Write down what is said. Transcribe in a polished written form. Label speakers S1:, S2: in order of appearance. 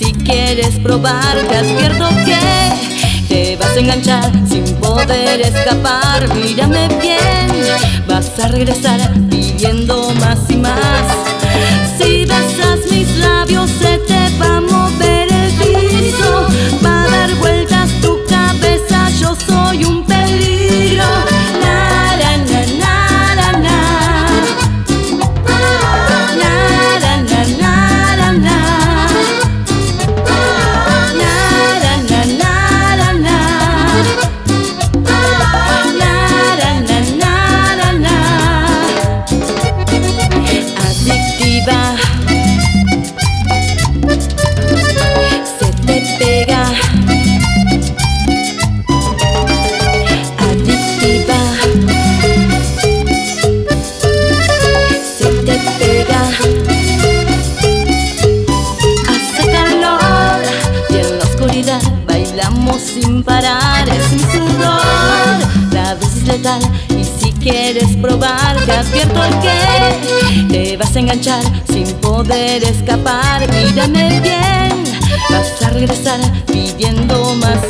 S1: si quieres probar, te advierto que te vas a enganchar sin poder escapar. Mírame bien, vas a regresar pidiendo más y más. Si besas mis labios se te va a mover el piso, va a dar vueltas tu cabeza, yo soy un peligro. Na, na, na, na, na, na. Na, na, na, na, na, na. Na, na, na, na, na, na. Na, na, na, na, na. Adictiva, se te pega. Adictiva, se te pega. Hace calor y en la oscuridad bailamos sin parar. Es mi sudor, la dosis letal. Y si quieres probar, te advierto que te vas a enganchar sin poder escapar. Mírame bien, vas a regresar pidiendo más